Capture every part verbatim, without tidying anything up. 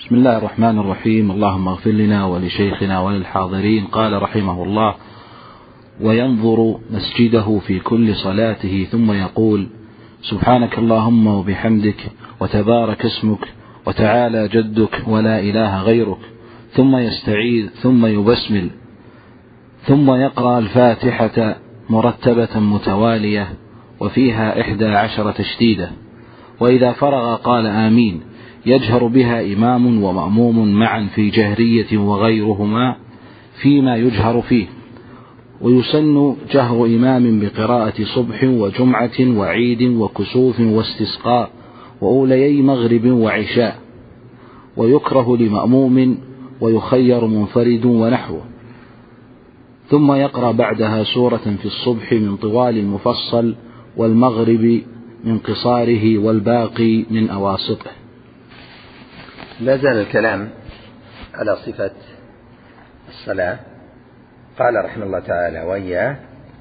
بسم الله الرحمن الرحيم. اللهم اغفر لنا ولشيخنا وللحاضرين. قال رحمه الله: وينظر مسجده في كل صلاته ثم يقول: سبحانك اللهم وبحمدك وتبارك اسمك وتعالى جدك ولا إله غيرك، ثم يستعيذ ثم يبسمل، ثم يقرأ الفاتحة مرتبة متوالية وفيها إحدى عشر تشديدة، وإذا فرغ قال آمين، يجهر بها إمام ومأموم معا في جهرية وغيرهما فيما يجهر فيه. ويسن جهر إمام بقراءة صبح وجمعة وعيد وكسوف واستسقاء وأوليي مغرب وعشاء، ويكره لمأموم ويخير منفرد ونحوه. ثم يقرأ بعدها سورة في الصبح من طوال المفصل، والمغرب من قصاره، والباقي من أواسطه. لا زال الكلام على صفة الصلاة. قال رحمه الله تعالى: وإياه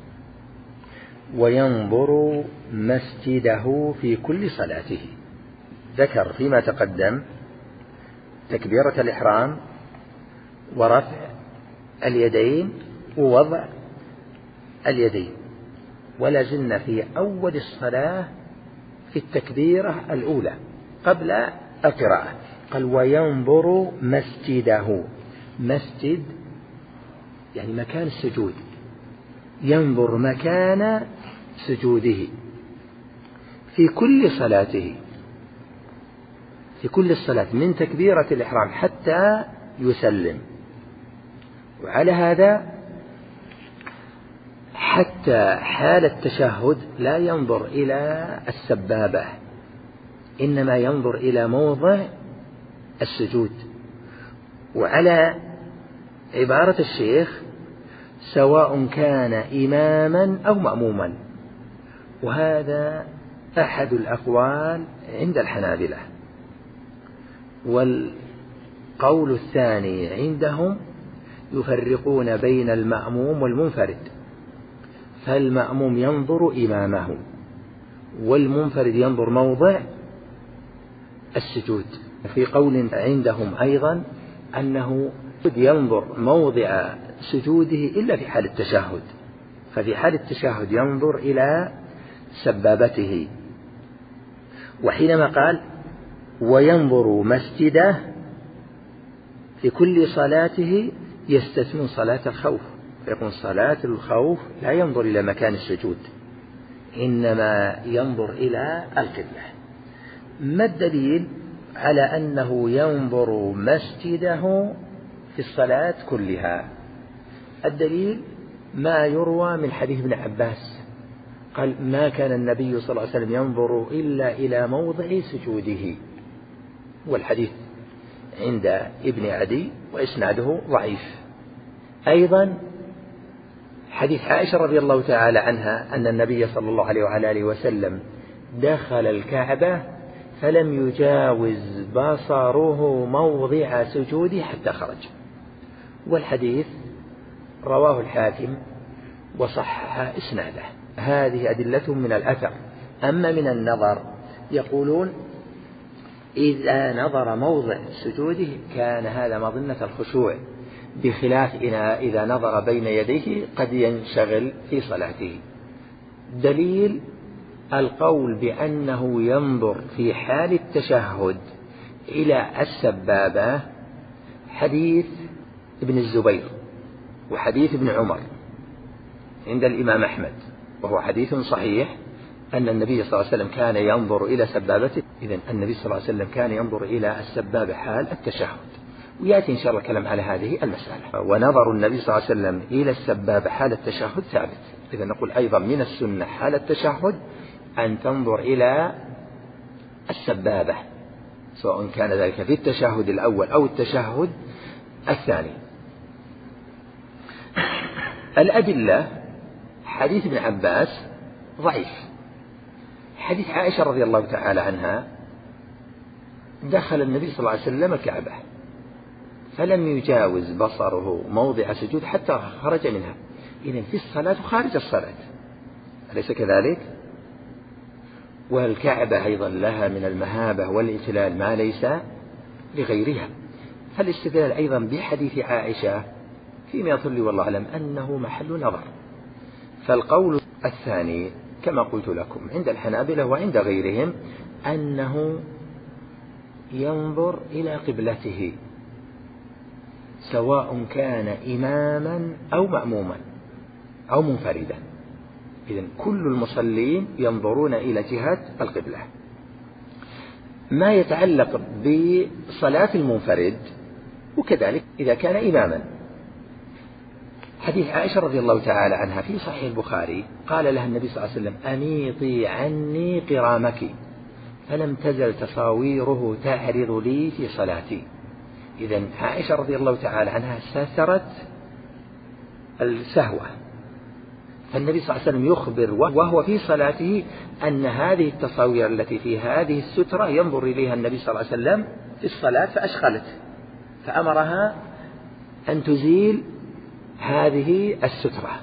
وينظر مسجده في كل صلاته. ذكر فيما تقدم تكبيرة الإحرام ورفع اليدين ووضع اليدين، ولا زلنا في أول الصلاة في التكبيرة الأولى قبل القراءة. قال: وينظر مسجده. مسجد يعني مكان السجود، ينظر مكان سجوده في كل صلاته، في كل الصلاة من تكبيرة الإحرام حتى يسلم. وعلى هذا حتى حال التشهد لا ينظر إلى السبابة، إنما ينظر إلى موضع السجود. وعلى عبارة الشيخ: سواء كان إماما أو مأموما. وهذا أحد الأقوال عند الحنابلة. والقول الثاني عندهم يفرقون بين المأموم والمنفرد، فالمأموم ينظر إمامه، والمنفرد ينظر موضع السجود. في قول عندهم أيضا أنه ينظر موضع سجوده إلا في حال التشهد، ففي حال التشهد ينظر إلى سبابته. وحينما قال: وينظر مسجده في كل صلاته، يستثنون صلاة الخوف، يكون صلاة الخوف لا ينظر إلى مكان السجود، إنما ينظر إلى القبلة. ما الدليل على أنه ينظر مسجده في الصلاة كلها؟ الدليل ما يروى من حديث ابن عباس قال: ما كان النبي صلى الله عليه وسلم ينظر إلا إلى موضع سجوده. والحديث عند ابن عدي وإسناده ضعيف. أيضا حديث عائشة رضي الله تعالى عنها أن النبي صلى الله عليه وعلى آله وسلم دخل الكعبة فلم يجاوز بصره موضع سجوده حتى خرج. والحديث رواه الحاكم وصحح إسناده. هذه أدلة من الأثر. أما من النظر يقولون: إذا نظر موضع سجوده كان هذا مظنة الخشوع، بخلاف إذا نظر بين يديه قد ينشغل في صلاته. دليل القول بأنه ينظر في حال التشهد إلى السبابة حديث ابن الزبير وحديث ابن عمر عند الإمام أحمد، وهو حديث صحيح أن النبي صلى الله عليه وسلم كان ينظر إلى سبابته. إذن النبي صلى الله عليه وسلم كان ينظر إلى السبابة حال التشهد، ويأتي إن شاء الله الكلام على هذه المسألة. ونظر النبي صلى الله عليه وسلم إلى السبابة حال التشهد ثابت. إذن نقول أيضا من السنة حال التشهد أن تنظر إلى السبابة، سواء كان ذلك في التشهد الأول أو التشهد الثاني. الأدلة: حديث ابن عباس ضعيف. حديث عائشة رضي الله تعالى عنها: دخل النبي صلى الله عليه وسلم الكعبة فلم يجاوز بصره موضع سجود حتى خرج منها. إذن في الصلاة خارج الصلاة، أليس كذلك؟ والكعبة أيضا لها من المهابة والإجلال ما ليس لغيرها. فالاستدلال أيضا بحديث عائشة فيما يظهر لي والله أعلم أنه محل نظر. فالقول الثاني كما قلت لكم عند الحنابلة وعند غيرهم أنه ينظر إلى قبلته سواء كان إماما أو مأموما أو منفردا. إذن كل المصلين ينظرون إلى جهة القبلة. ما يتعلق بصلاة المنفرد وكذلك إذا كان إماما، حديث عائشة رضي الله تعالى عنها في صحيح البخاري قال لها النبي صلى الله عليه وسلم أميطي عني قرامك، فلم تزل تصاويره تعرض لي في صلاتي. إذن عائشة رضي الله تعالى عنها سترت السهوة، فالنبي صلى الله عليه وسلم يخبر وهو في صلاته أن هذه التصاوير التي في هذه السترة ينظر إليها النبي صلى الله عليه وسلم في الصلاة فأشغلت، فأمرها أن تزيل هذه السترة.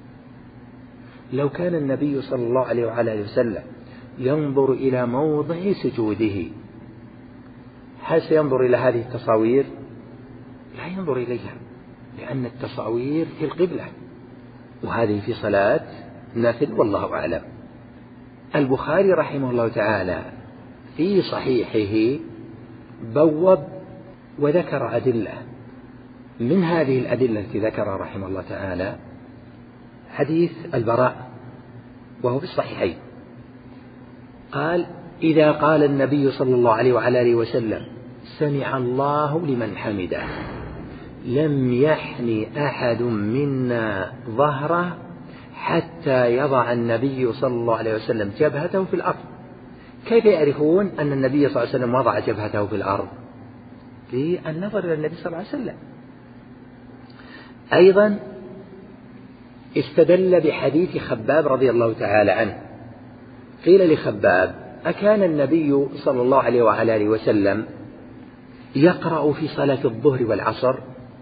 لو كان النبي صلى الله عليه وعلى وسلم ينظر إلى موضع سجوده هل سينظر إلى هذه التصاوير؟ لا ينظر إليها، لأن التصاوير في القبلة وهذه في صلاة نافل والله أعلم. البخاري رحمه الله تعالى في صحيحه بوب وذكر أدلة، من هذه الأدلة التي ذكرها رحمه الله تعالى حديث البراء وهو في الصحيحين، قال إذا قال النبي صلى الله عليه وعلى آله وسلم سمع الله لمن حمده لم يحني أحد منا ظهره حتى يضع النبي صلى الله عليه وسلم جبهته في الأرض. كيف يعرفون أن النبي صلى الله عليه وسلم وضع جبهته في الأرض؟ للنظر إلى النبي صلى الله عليه وسلم. أيضا استدل بحديث خباب رضي الله تعالى عنه، قيل لخباب أكان النبي صلى الله عليه وعلى آله وسلم يقرأ في صلاة الظهر والعصر؟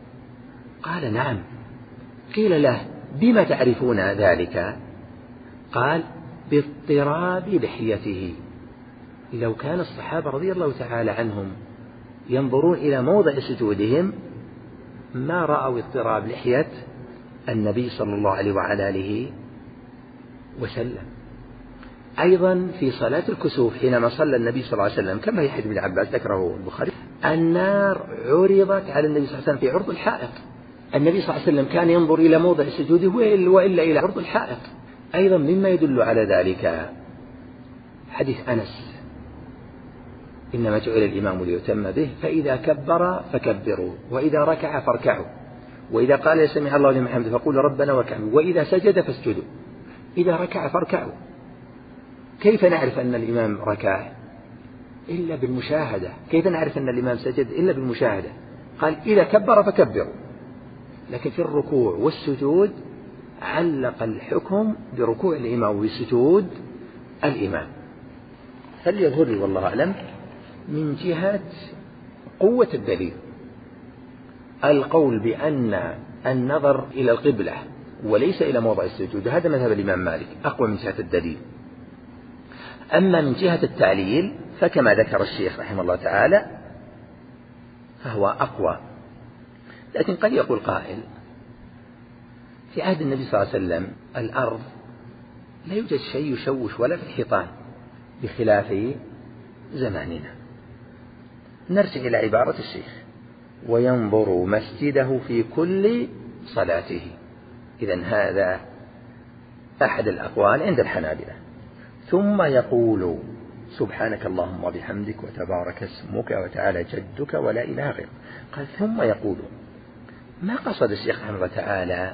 قال نعم. قيل له بما تعرفون ذلك؟ قال باضطراب لحيته. لو كان الصحابة رضي الله تعالى عنهم ينظرون إلى موضع سجودهم ما رأوا اضطراب لحية النبي صلى الله عليه وعلى آله وسلم. أيضا في صلاة الكسوف حينما صلى النبي صلى الله عليه وسلم كما في حديث ابن عباس ذكره البخاري النار عرضت على النبي صلى الله عليه وسلم في عرض الحائط. النبي صلى الله عليه وسلم كان ينظر إلى موضع سجوده وإلا إلى عرض الحائط. أيضا مما يدل على ذلك حديث أنس إنما جعل الإمام ليتم به فإذا كبر فكبروا وإذا ركع فاركعوا وإذا قال سمع الله لمن حمده فقولوا ربنا وكعبوا وإذا سجد فاسجدوا إذا ركع فاركعوا. كيف نعرف أن الإمام ركع؟ إلا بالمشاهدة. كيف نعرف أن الإمام سجد؟ إلا بالمشاهدة. قال إذا كبر فكبروا، لكن في الركوع والسجود علق الحكم بركوع الإمام وبسجود الإمام. فليظهر لي والله أعلم من جهة قوة الدليل القول بأن النظر إلى القبلة وليس إلى موضع السجود هذا مذهب الإمام مالك أقوى من جهة الدليل. أما من جهة التعليل فكما ذكر الشيخ رحمه الله تعالى فهو أقوى. لكن قد يقول قائل في عهد النبي صلى الله عليه وسلم الأرض لا يوجد شيء يشوش ولا في الحيطان بخلاف زماننا. نرجع إلى عبارة الشيخ وينظر مسجده في كل صلاته. إذن هذا أحد الأقوال عند الحنابلة. ثم يقول سبحانك اللهم وبحمدك وتبارك اسمك وتعالى جدك ولا إله غيرك. قال ثم يقول ما قصد الشيخ رحمه الله تعالى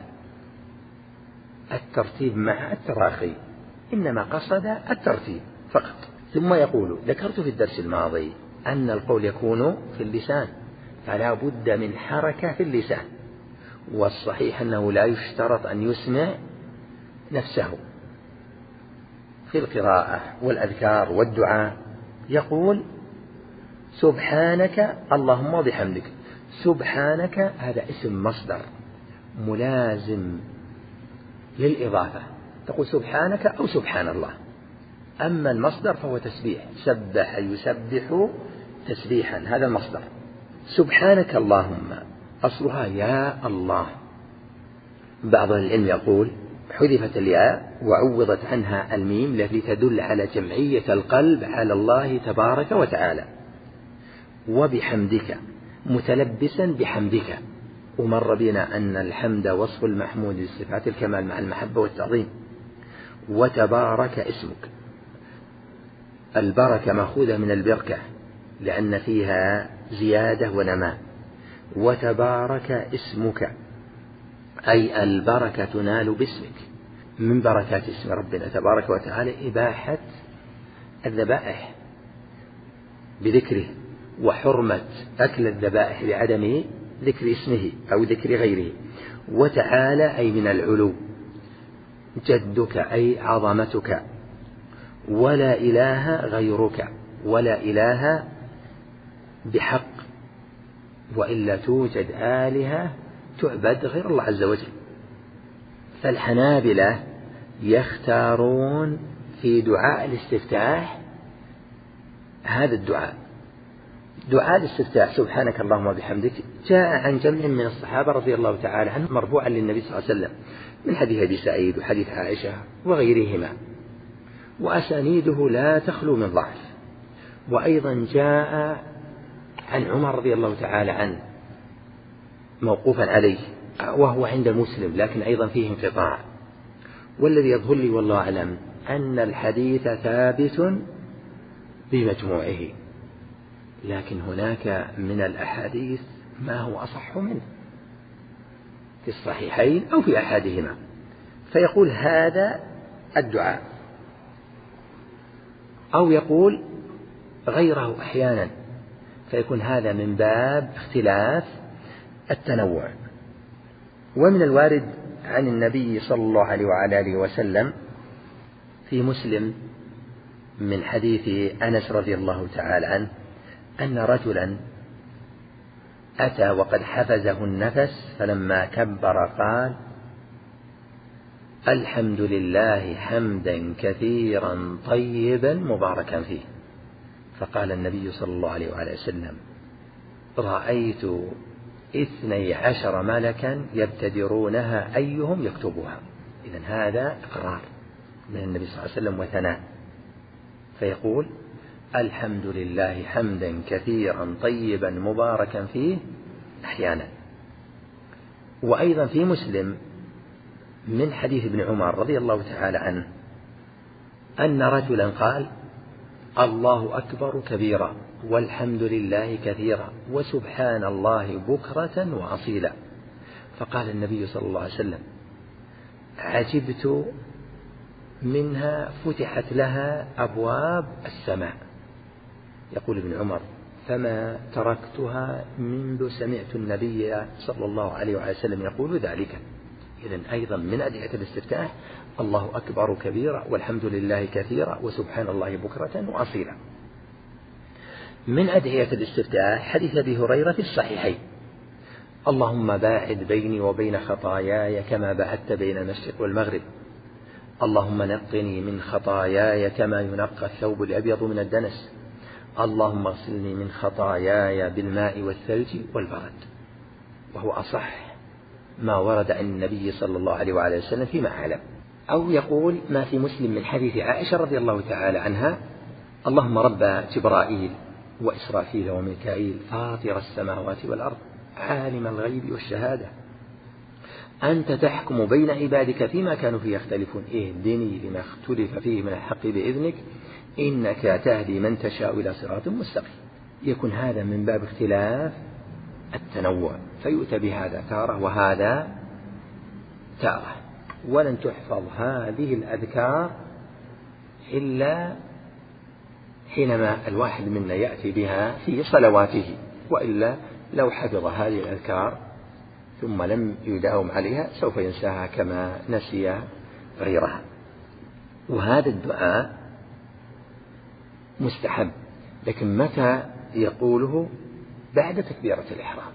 الترتيب مع التراخي، إنما قصد الترتيب فقط. ثم يقول ذكرت في الدرس الماضي أن القول يكون في اللسان فلا بد من حركة في اللسان، والصحيح أنه لا يشترط أن يسمع نفسه في القراءة والأذكار والدعاء. يقول سبحانك اللهم وبحمدك. سبحانك هذا اسم مصدر ملازم للإضافة، تقول سبحانك أو سبحان الله. أما المصدر فهو تسبيح، سبح يسبح تسبيحا، هذا المصدر سبحانك اللهم أصلها يا الله. بعض العلم يقول حذفت الياء وعوضت عنها الميم التي تدل على جمعية القلب على الله تبارك وتعالى. وبحمدك متلبسا بحمدك، ومر بنا أن الحمد وصف المحمود لصفات الكمال مع المحبة والتعظيم. وتبارك اسمك، البركة مأخوذة من البركة لأن فيها زيادة ونماء. وتبارك اسمك أي البركة تنال باسمك. من بركات اسم ربنا تبارك وتعالى إباحة الذبائح بذكره، وحرمة أكل الذبائح لعدم ذكر اسمه أو ذكر غيره. وتعالى أي من العلو، جدك أي عظمتك. ولا إله غيرك، ولا إله بحق، وإلا توجد آلهة تعبد غير الله عز وجل. فالحنابلة يختارون في دعاء الاستفتاح هذا الدعاء، دعاء الاستفتاح سبحانك اللهم وبحمدك، جاء عن جمع من الصحابة رضي الله تعالى عنهم مرفوعا للنبي صلى الله عليه وسلم من حديث أبي سعيد وحديث عائشة وغيرهما، وأسانيده لا تخلو من ضعف. وأيضا جاء عن عمر رضي الله تعالى عنه موقوفا عليه وهو عند مسلم، لكن أيضا فيه انقطاع. والذي يظهر لي والله أعلم أن الحديث ثابت بمجموعه، لكن هناك من الأحاديث ما هو أصح منه في الصحيحين أو في أحدهما، فيقول هذا الدعاء أو يقول غيره أحيانا، فيكون هذا من باب اختلاف التنوع. ومن الوارد عن النبي صلى الله عليه وعلى آله وسلم في مسلم من حديث أنس رضي الله تعالى عنه أن رجلا أتى وقد حفزه النفس، فلما كبر قال الحمد لله حمدا كثيرا طيبا مباركا فيه. فقال النبي صلى الله عليه وعلى وسلم رأيت اثني عشر ملكا يبتدرونها أيهم يكتبها. إذن هذا إقرار من النبي صلى الله عليه وسلم وثناء، فيقول الحمد لله حمدا كثيرا طيبا مباركا فيه أحيانا. وأيضا في مسلم من حديث ابن عمر رضي الله تعالى عنه أن رجلا قال الله أكبر كبيرا والحمد لله كثيرا وسبحان الله بكرة وأصيلا. فقال النبي صلى الله عليه وسلم عجبت منها فتحت لها أبواب السماء. يقول ابن عمر فما تركتها منذ سمعت النبي صلى الله عليه وسلم يقول ذلك. إذن أيضا من أدعية الاستفتاح الله أكبر كبيرا والحمد لله كثيرا وسبحان الله بكرة وأصيلا. من أدعية الاستفتاح حديث أبي هريرة في الصحيحين اللهم باعد بيني وبين خطاياي كما بعدت بين المشرق والمغرب، اللهم نقني من خطاياي كما ينقى الثوب الأبيض من الدنس، اللهم اغسلني من خطاياي بالماء والثلج والبرد. وهو أصح ما ورد عن النبي صلى الله عليه وعلى وسلم فيما أعلم. أو يقول ما في مسلم من حديث عائشة رضي الله تعالى عنها اللهم رب جبرائيل وإسرافيل وميكائيل فاطر السماوات والأرض عالم الغيب والشهادة أنت تحكم بين عبادك فيما كانوا فيه يختلفون اهدني لما اختلف فيه من الحق بإذنك إنك تهدي من تشاء إلى صراط مستقيم. يكون هذا من باب اختلاف التنوع، فيؤتى بهذا تارة وهذا تارة. ولن تحفظ هذه الأذكار إلا حينما الواحد منا يأتي بها في صلواته، وإلا لو حفظ هذه الأذكار ثم لم يداوم عليها سوف ينساها كما نسي غيرها. وهذا الدعاء مستحب، لكن متى يقوله؟ بعد تكبيرة الإحرام.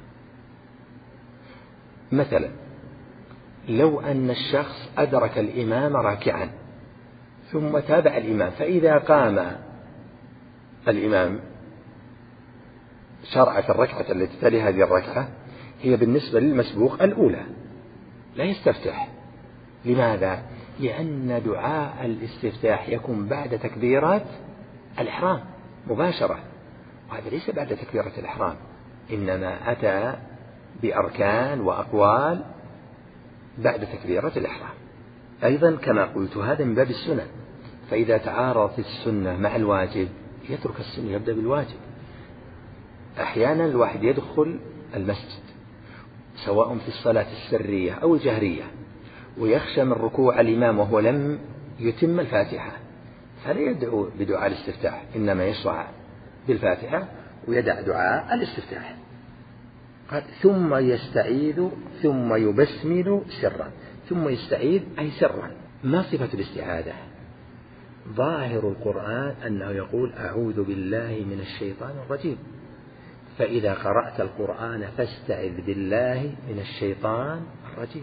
مثلا لو أن الشخص أدرك الإمام راكعا ثم تابع الإمام، فإذا قام الإمام شرع في الركعة التي تلي هذه الركعة هي بالنسبة للمسبوق الأولى، لا يستفتح. لماذا؟ لأن دعاء الاستفتاح يكون بعد تكبيرات الإحرام مباشرة، وهذا ليس بعد تكبيرة الإحرام، إنما أتى بأركان وأقوال بعد تكبيرة الإحرام. أيضا كما قلت هذا من باب السنن، فإذا تعارضت السنة مع الواجب يترك السنة يبدأ بالواجب. أحيانا الواحد يدخل المسجد سواء في الصلاة السرية أو الجهرية ويخشى من ركوع الإمام وهو لم يتم الفاتحة، فلا يدعو بدعاء الاستفتاح، إنما يشرع بالفاتحة ويدع دعاء الاستفتاح. قال ثم يستعيذ ثم يبسمل سرا. ثم يستعيذ أي سرا. ما صفة الاستعاذة؟ ظاهر القرآن أنه يقول أعوذ بالله من الشيطان الرجيم، فإذا قرأت القرآن فاستعذ بالله من الشيطان الرجيم.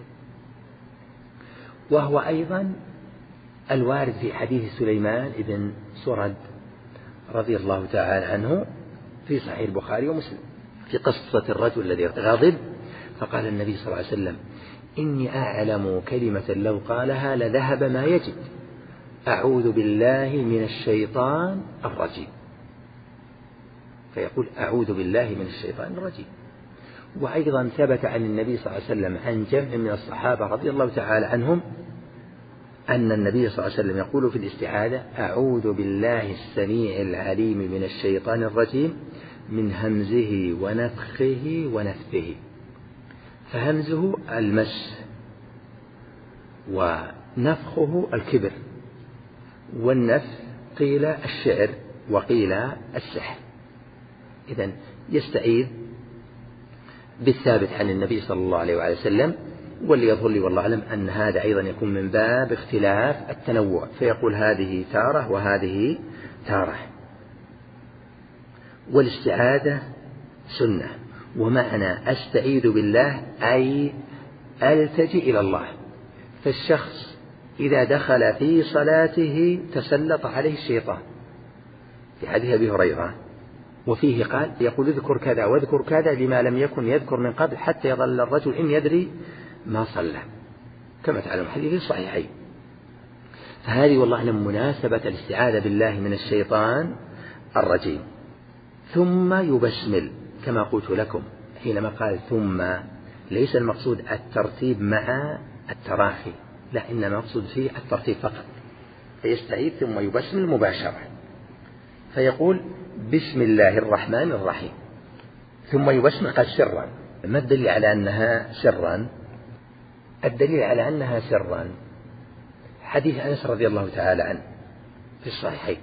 وهو أيضا الوارد في حديث سليمان بن سرد رضي الله تعالى عنه في صحيح البخاري ومسلم في قصة الرجل الذي غضب فقال النبي صلى الله عليه وسلم إني أعلم كلمة لو قالها لذهب ما يجد، أعوذ بالله من الشيطان الرجيم. فيقول أعوذ بالله من الشيطان الرجيم. وأيضا ثبت عن النبي صلى الله عليه وسلم عن جمع من الصحابة رضي الله تعالى عنهم أن النبي صلى الله عليه وسلم يقول في الاستعاذة أعوذ بالله السميع العليم من الشيطان الرجيم من همزه ونفخه ونفثه. فهمزه المس، ونفخه الكبر، والنفث قيل الشعر وقيل السحر. إذن يستعيذ بالثابت عن النبي صلى الله عليه وآله وسلم، واللي يظهر لي والله أعلم أن هذا أيضا يكون من باب اختلاف التنوع، فيقول هذه تارة وهذه تارة. والاستعاذة سنة، ومعنى أستعيذ بالله أي ألتجئ إلى الله. فالشخص إذا دخل في صلاته تسلط عليه الشيطان في حديث أبي هريرة، وفيه قال يقول اذكر كذا واذكر كذا لما لم يكن يذكر من قبل حتى يظل الرجل إن يدري ما صلى، كما تعلم حديث الصحيحين. فهذه والله أعلم مناسبة الاستعاذة بالله من الشيطان الرجيم. ثم يبسمل كما قلت لكم حينما قال ثم ليس المقصود الترتيب مع التراخي، لا، إنما المقصود فيه الترتيب فقط. فيستعيذ ثم يبسمل مباشرة، فيقول بسم الله الرحمن الرحيم، ثم يبسمل قال سرا. ما الدليل على أنها سرا؟ الدليل على أنها سرا حديث أنس رضي الله تعالى عنه في الصحيحين،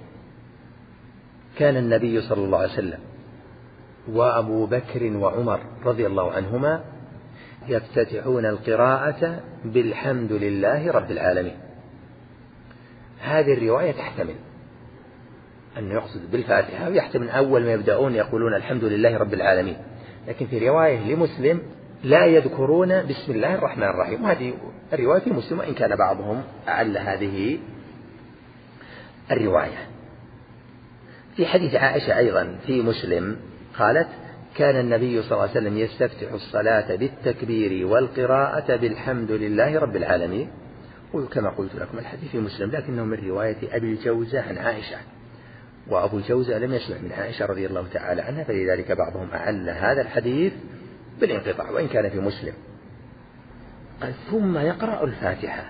كان النبي صلى الله عليه وسلم وأبو بكر وعمر رضي الله عنهما يفتتحون القراءة بالحمد لله رب العالمين. هذه الرواية تحتمل أن يقصد بالفاتحة، ويحتمل أول ما يبدأون يقولون الحمد لله رب العالمين، لكن في رواية لمسلم لا يذكرون بسم الله الرحمن الرحيم، وهذه الرواية في مسلم وإن كان بعضهم أعل هذه الرواية. في حديث عائشة أيضا في مسلم قالت كان النبي صلى الله عليه وسلم يستفتح الصلاة بالتكبير والقراءة بالحمد لله رب العالمين، وكما قلت لكم الحديث في مسلم لكنه من رواية أبي الجوزة عن عائشة، وأبو الجوزة لم يسمع من عائشة رضي الله تعالى عنها، فلذلك بعضهم أعل هذا الحديث بالانقطاع وإن كان في مسلم. قال ثم يقرأ الفاتحة.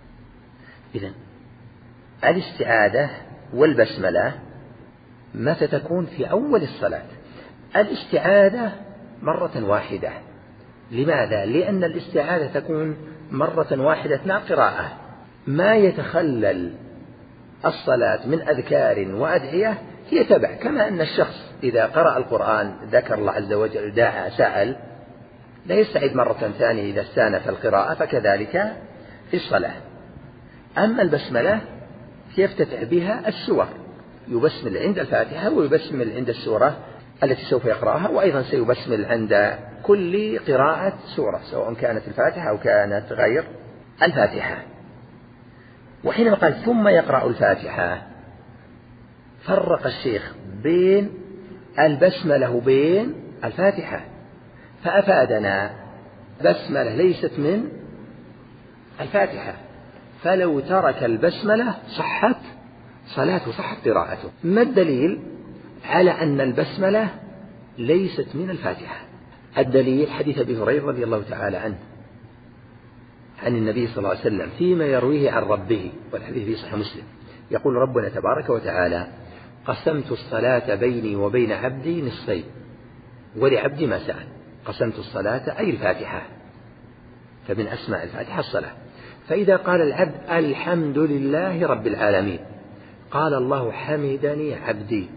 إذن الاستعاذة والبسملة متى تكون؟ في أول الصلاة. الاستعاذة مرة واحدة. لماذا؟ لأن الاستعاذة تكون مرة واحدة مع قراءة، ما يتخلل الصلاة من أذكار وأدعية هي تبع، كما أن الشخص إذا قرأ القرآن ذكر الله عز وجل دعا سأل لا يستعيد مرة ثانية إذا استانف القراءة، فكذلك في الصلاة. أما البسملة يفتتح بها السور، يبسمل عند الفاتحة ويبسمل عند السورة التي سوف يقرأها، وأيضا سيبسمل عند كل قراءة سورة سواء كانت الفاتحة أو كانت غير الفاتحة. وحينما قال ثم يقرأ الفاتحة فرق الشيخ بين البسملة بين الفاتحة، فأفادنا بسملة ليست من الفاتحة، فلو ترك البسملة صحت صلاته، صحت قراءته. ما الدليل على أن البسملة ليست من الفاتحة؟ الدليل حديث أبي هريرة رضي الله تعالى عنه عن النبي صلى الله عليه وسلم فيما يرويه عن ربه، والحديث في صحيح مسلم، يقول ربنا تبارك وتعالى: قسمت الصلاة بيني وبين عبدي نصفين ولعبدي ما سأل. قسمت الصلاة أي الفاتحة، فمن أسماء الفاتحة الصلاة. فإذا قال العبد الحمد لله رب العالمين، قال الله حمدني عبدي.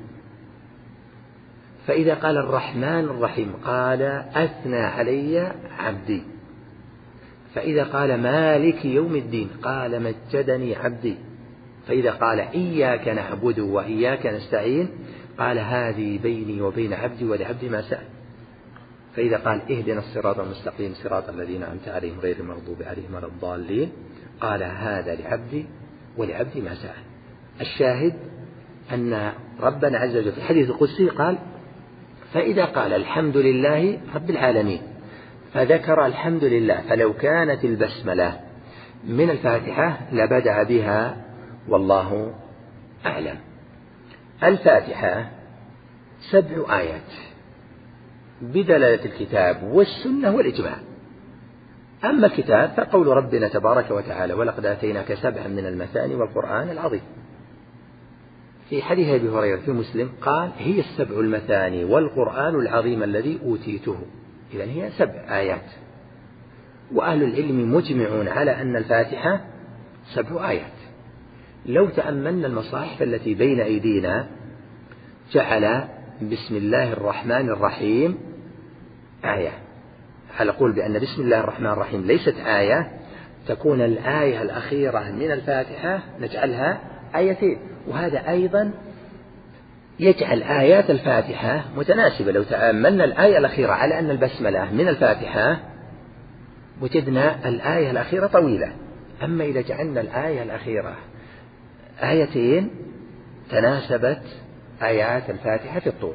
فإذا قال الرحمن الرحيم، قال أثنى علي عبدي. فإذا قال مالك يوم الدين، قال مجدني عبدي. فإذا قال إياك نعبد وإياك نستعين، قال هذه بيني وبين عبدي ولعبدي ما سأل. فإذا قال اهدنا الصراط المستقيم صراط الذين أنعمت عليهم غير المغضوب عليهم ولا الضالين، قال هذا لعبدي ولعبدي ما سأل. الشاهد أن ربنا عز وجل في الحديث القدسي قال: فإذا قال الحمد لله رب العالمين، فذكر الحمد لله، فلو كانت البسملة من الفاتحة لبدأ بها والله أعلم. الفاتحة سبع آيات بدلالة الكتاب والسنة والإجماع. أما الكتاب فقول ربنا تبارك وتعالى: ولقد آتيناك سبعا من المثاني والقرآن العظيم. في حديث أبي هريرة في مسلم قال: هي السبع المثاني والقرآن العظيم الذي أوتيته. إذن هي سبع آيات. وأهل العلم مجمعون على أن الفاتحة سبع آيات. لو تأملنا المصاحف التي بين أيدينا جعل بسم الله الرحمن الرحيم آية. هل أقول بأن بسم الله الرحمن الرحيم ليست آية؟ تكون الآية الأخيرة من الفاتحة نجعلها آيتين، وهذا أيضا يجعل آيات الفاتحة متناسبة. لو تأملنا الآية الأخيرة على أن البسملة من الفاتحة وجدنا الآية الأخيرة طويلة، أما إذا جعلنا الآية الأخيرة آيتين تناسبت آيات الفاتحة في الطول.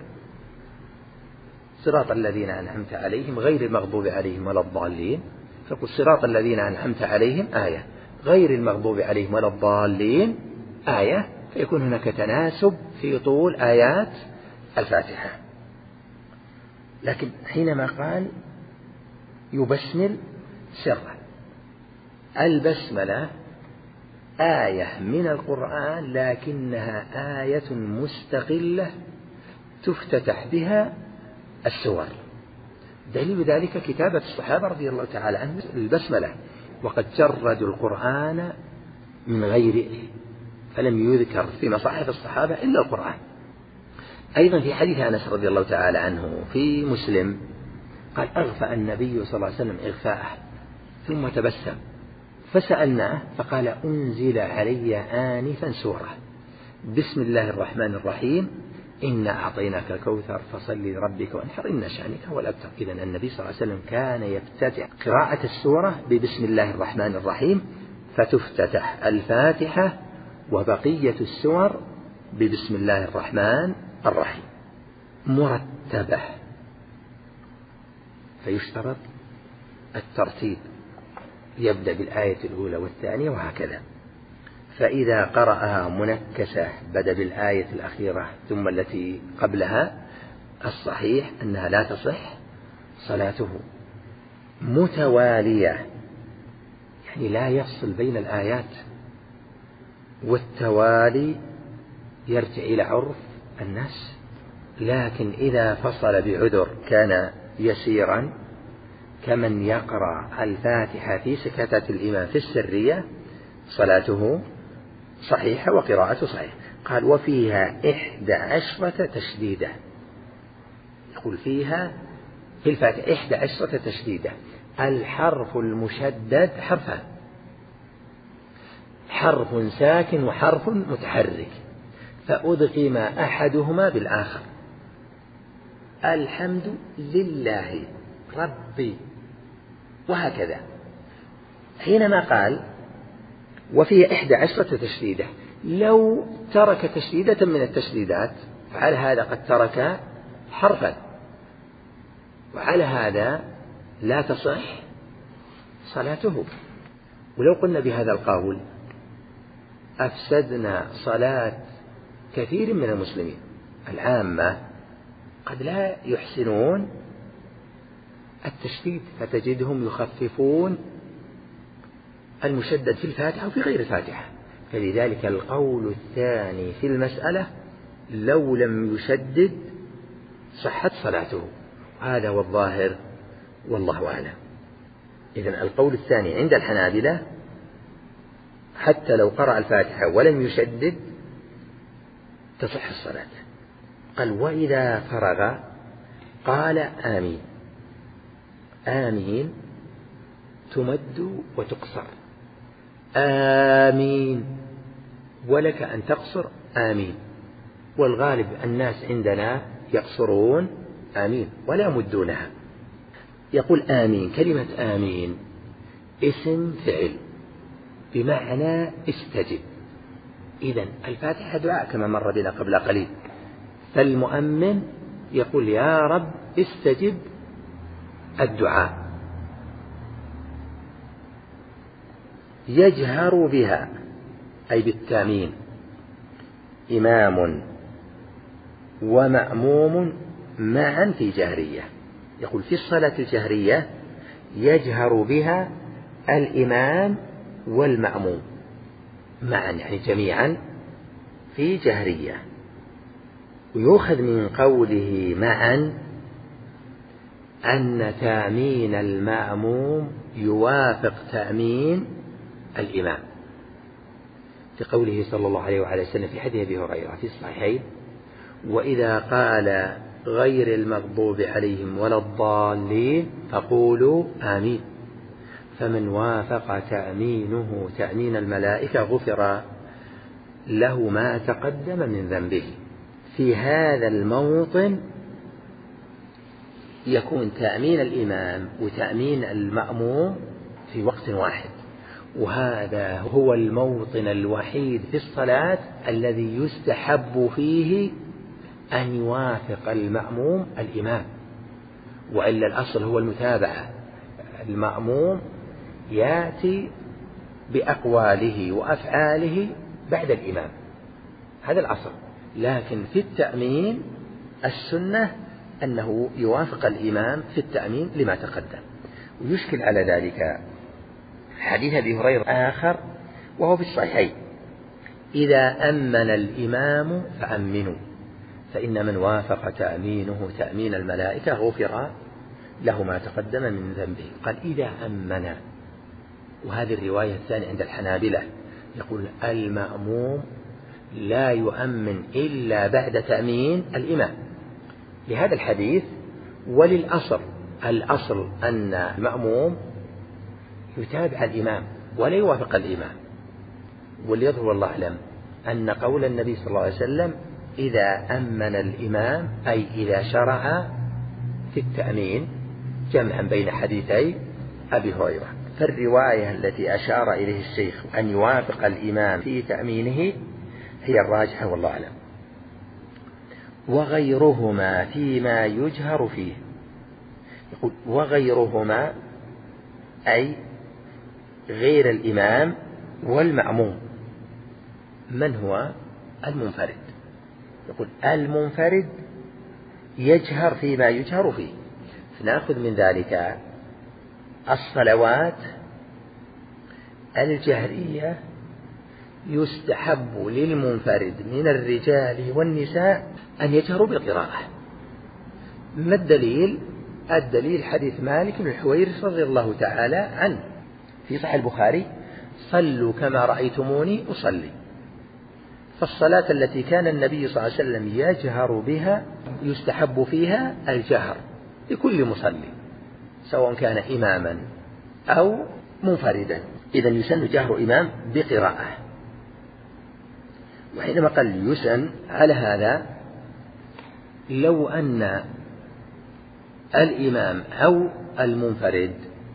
صراط الذين أنعمت عليهم غير المغضوب عليهم ولا الضالين، فقل صراط الذين أنعمت عليهم آية، غير المغضوب عليهم ولا الضالين آية، فيكون هناك تناسب في طول آيات الفاتحة. لكن حينما قال يبسمل سرا، البسملة آية من القرآن لكنها آية مستقلة تفتتح بها السور. دليل ذلك كتابة الصحابة رضي الله تعالى عنهم البسملة، وقد جردوا القرآن من غيره، فلم يذكر في مصاحف الصحابة إلا القرآن. أيضا في حديث أنس رضي الله تعالى عنه في مسلم قال: أغفأ النبي صلى الله عليه وسلم إغفاءه ثم تبسم، فسألناه فقال: أنزل علي آنفا سورة بسم الله الرحمن الرحيم إنا أعطيناك الكوثر فصل لربك وانحر إن شأنك هو الأبتر. إذن النبي صلى الله عليه وسلم كان يفتتح قراءة السورة ببسم الله الرحمن الرحيم، فتفتتح الفاتحة وبقية السور ببسم الله الرحمن الرحيم مرتبة، فيشترط الترتيب، يبدأ بالآية الأولى والثانية وهكذا. فإذا قرأها منكسة بدأ بالآية الأخيرة ثم التي قبلها، الصحيح أنها لا تصح صلاته. متوالية يعني لا يفصل بين الآيات، والتوالي يرجع إلى عرف الناس، لكن إذا فصل بعذر كان يسيرا، كمن يقرأ الفاتحة في سكتة الإمام في السرية صلاته صحيحة وقراءته صحيحة. قال: وفيها إحدى عشرة تشديدة. يقول فيها في الفاتحة إحدى عشرة تشديدة. الحرف المشدد حرفان، حرف ساكن وحرف متحرك، فأدغم أحدهما بالآخر. الحمد لله ربي، وهكذا. حينما قال وفيه إحدى عشرة تشديدة، لو ترك تشديدة من التشديدات فعلى هذا قد ترك حرفا، وعلى هذا لا تصح صلاته. ولو قلنا بهذا القول أفسدنا صلاة كثير من المسلمين العامة، قد لا يحسنون التشديد، فتجدهم يخففون المشدد في الفاتحة وفي غير الفاتحة. فلذلك القول الثاني في المسألة لو لم يشدد صحت صلاته، هذا هو الظاهر والله أعلم. إذن القول الثاني عند الحنابلة حتى لو قرأ الفاتحة ولم يشدد تصح الصلاة. قال وإذا فرغ قال آمين. آمين تمد وتقصر، آمين ولك أن تقصر آمين، والغالب الناس عندنا يقصرون آمين ولا يمدونها. يقول آمين، كلمة آمين اسم فعل بمعنى استجب. إذن الفاتحة دعاء كما مر بنا قبل قليل، فالمؤمن يقول يا رب استجب الدعاء، يجهر بها أي بالتامين إمام ومأموم معا في جهرية. يقول في الصلاة الجهرية يجهر بها الإمام والمأموم معا، يعني جميعا في جهرية. ويؤخذ من قوله معا أن تأمين المأموم يوافق تأمين الإمام، في قوله صلى الله عليه وعلى وسلم في حديث أبي هريرة في الصحيحين وإذا قال غير المغضوب عليهم ولا الضالين فقولوا آمين، فمن وافق تأمينه تأمين الملائكة غفر له ما تقدم من ذنبه. في هذا الموطن يكون تأمين الإمام وتأمين المأموم في وقت واحد، وهذا هو الموطن الوحيد في الصلاة الذي يستحب فيه أن يوافق المأموم الإمام، وإلا الأصل هو المتابعة. المأموم يأتي بأقواله وأفعاله بعد الإمام، هذا الأصل. لكن في التأمين السنة أنه يوافق الإمام في التأمين لما تقدم. ويشكل على ذلك حديث أبي هريرة آخر وهو في الصحيحين إذا أمن الإمام فأمنوا فإن من وافق تأمينه تأمين الملائكة غفر له ما تقدم من ذنبه. قال إذا أمن، وهذه الرواية الثانية عند الحنابلة يقول المأموم لا يؤمن إلا بعد تأمين الإمام لهذا الحديث. وللأصل الأصل أن المأموم يتابع الإمام ولا يوافق الإمام. وليظهر الله أعلم أن قول النبي صلى الله عليه وسلم إذا أمن الإمام أي إذا شرع في التأمين، جمعا بين حديثي أبي هريرة. فالرواية التي أشار إليه الشيخ أن يوافق الإمام في تأمينه هي الراجحة والله أعلم. وغيرهما فيما يجهر فيه، يقول وغيرهما أي غير الإمام والمأموم. من هو المنفرد؟ يقول المنفرد يجهر فيما يجهر فيه. فنأخذ من ذلك الصلوات الجهرية يستحب للمنفرد من الرجال والنساء أن يجهروا بالقراءة. ما الدليل؟ الدليل حديث مالك بن الحويرث رضي الله تعالى عنه في صحيح البخاري صلوا كما رأيتموني أصلي. فالصلاة التي كان النبي صلى الله عليه وسلم يجهر بها يستحب فيها الجهر لكل مصلي سواء كان إماما أو منفردا. إذن يسن جهر إمام بقراءة. وحينما قال يسن على هذا لو أن الإمام أو المنفرد